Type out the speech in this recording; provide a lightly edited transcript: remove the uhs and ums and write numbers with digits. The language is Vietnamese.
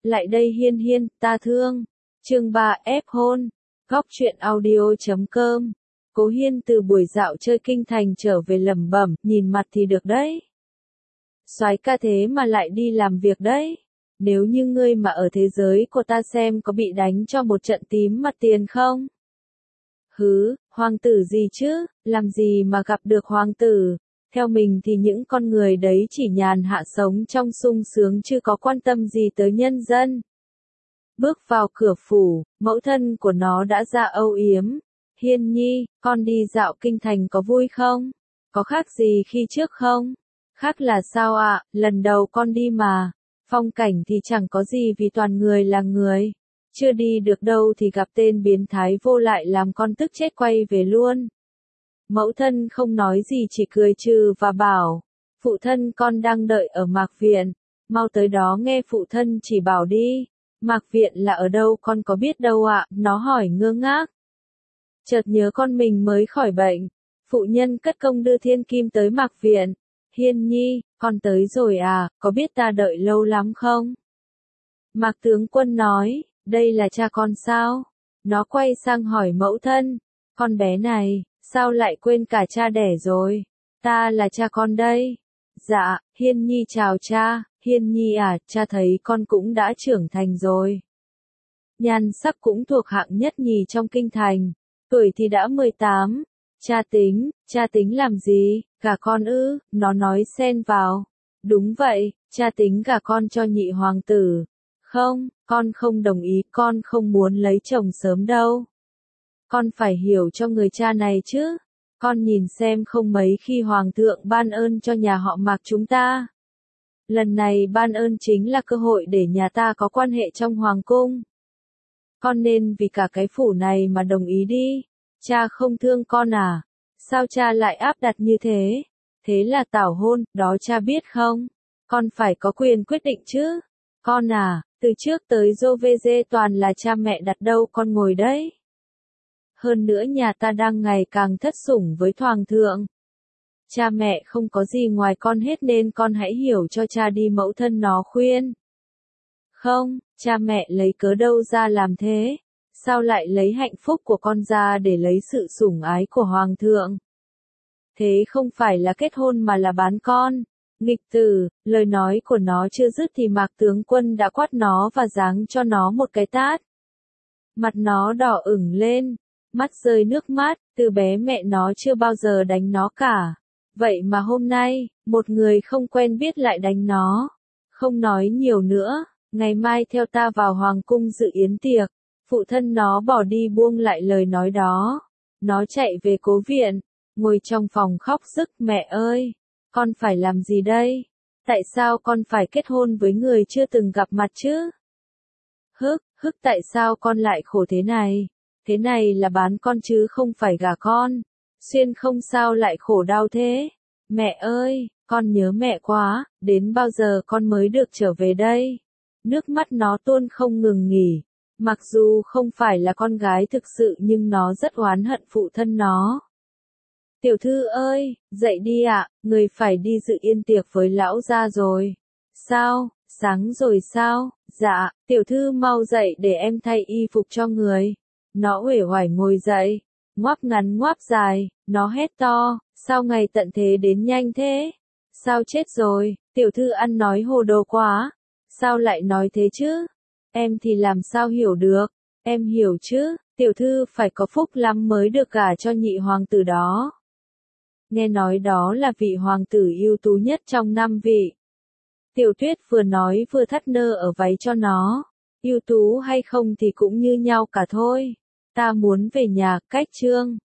Lại đây Hiên Hiên, ta thương. Chương 3 ép hôn. Góc truyện audio.com. Cố Hiên từ buổi dạo chơi kinh thành trở về lẩm bẩm, nhìn mặt thì được đấy. Soái ca thế mà lại đi làm việc đấy. Nếu như ngươi mà ở thế giới của ta xem có bị đánh cho một trận tím mặt tiền không? Hứ, hoàng tử gì chứ, làm gì mà gặp được hoàng tử? Theo mình thì những con người đấy chỉ nhàn hạ sống trong sung sướng chứ có quan tâm gì tới nhân dân. Bước vào cửa phủ, mẫu thân của nó đã ra âu yếm. Hiên nhi, con đi dạo kinh thành có vui không? Có khác gì khi trước không? Khác là sao ạ, lần đầu con đi mà. Phong cảnh thì chẳng có gì vì toàn người là người. Chưa đi được đâu thì gặp tên biến thái vô lại làm con tức chết quay về luôn. Mẫu thân không nói gì chỉ cười trừ và bảo, phụ thân con đang đợi ở Mạc Viện, mau tới đó nghe phụ thân chỉ bảo đi. Mạc Viện là ở đâu con có biết đâu ạ, nó hỏi ngơ ngác. Chợt nhớ con mình mới khỏi bệnh, phụ nhân cất công đưa thiên kim tới Mạc Viện. Hiên nhi, con tới rồi à, có biết ta đợi lâu lắm không? Mạc tướng quân nói, đây là cha con sao? Nó quay sang hỏi mẫu thân, con bé này, sao lại quên cả cha đẻ rồi? Ta là cha con đây. Dạ, Hiên nhi chào cha. Hiên nhi à, cha thấy con cũng đã trưởng thành rồi. Nhan sắc cũng thuộc hạng nhất nhì trong kinh thành, tuổi thì đã 18. Cha tính làm gì, gả con ư, nó nói xen vào. Đúng vậy, cha tính gả con cho nhị hoàng tử. Không, con không đồng ý, con không muốn lấy chồng sớm đâu. Con phải hiểu cho người cha này chứ. Con nhìn xem không mấy khi hoàng thượng ban ơn cho nhà họ Mạc chúng ta. Lần này ban ơn chính là cơ hội để nhà ta có quan hệ trong hoàng cung. Con nên vì cả cái phủ này mà đồng ý đi. Cha không thương con à? Sao cha lại áp đặt như thế? Thế là tảo hôn, đó cha biết không? Con phải có quyền quyết định chứ. Con à, từ trước tới Joveze toàn là cha mẹ đặt đâu con ngồi đấy. Hơn nữa nhà ta đang ngày càng thất sủng với hoàng thượng. Cha mẹ không có gì ngoài con hết nên con hãy hiểu cho cha đi, mẫu thân nó khuyên. Không, cha mẹ lấy cớ đâu ra làm thế? Sao lại lấy hạnh phúc của con ra để lấy sự sủng ái của hoàng thượng? Thế không phải là kết hôn mà là bán con. Nghịch tử, lời nói của nó chưa dứt thì Mạc tướng quân đã quát nó và giáng cho nó một cái tát. Mặt nó đỏ ửng lên, mắt rơi nước mắt, từ bé mẹ nó chưa bao giờ đánh nó cả. Vậy mà hôm nay, một người không quen biết lại đánh nó. Không nói nhiều nữa, ngày mai theo ta vào hoàng cung dự yến tiệc. Phụ thân nó bỏ đi buông lại lời nói đó. Nó chạy về cố viện, ngồi trong phòng khóc rức, mẹ ơi, con phải làm gì đây? Tại sao con phải kết hôn với người chưa từng gặp mặt chứ? Hức tại sao con lại khổ thế này? Thế này là bán con chứ không phải gả con. Xuyên không sao lại khổ đau thế? Mẹ ơi, con nhớ mẹ quá, đến bao giờ con mới được trở về đây? Nước mắt nó tuôn không ngừng nghỉ. Mặc dù không phải là con gái thực sự nhưng nó rất oán hận phụ thân nó. Tiểu thư ơi, dậy đi ạ, người phải đi dự yến tiệc với lão gia rồi. Sao, sáng rồi sao? Dạ, tiểu thư mau dậy để em thay y phục cho người. Nó uể oải ngồi dậy, ngoáp ngắn ngoáp dài, nó hét to, sao ngày tận thế đến nhanh thế? Sao chết rồi, tiểu thư ăn nói hồ đồ quá. Sao lại nói thế chứ? Em thì làm sao hiểu được, em hiểu chứ, tiểu thư phải có phúc lắm mới được gả cho nhị hoàng tử đó. Nghe nói đó là vị hoàng tử ưu tú nhất trong 5 vị. Tiểu Tuyết vừa nói vừa thắt nơ ở váy cho nó. Ưu tú hay không thì cũng như nhau cả thôi. Ta muốn về nhà, cách Trương.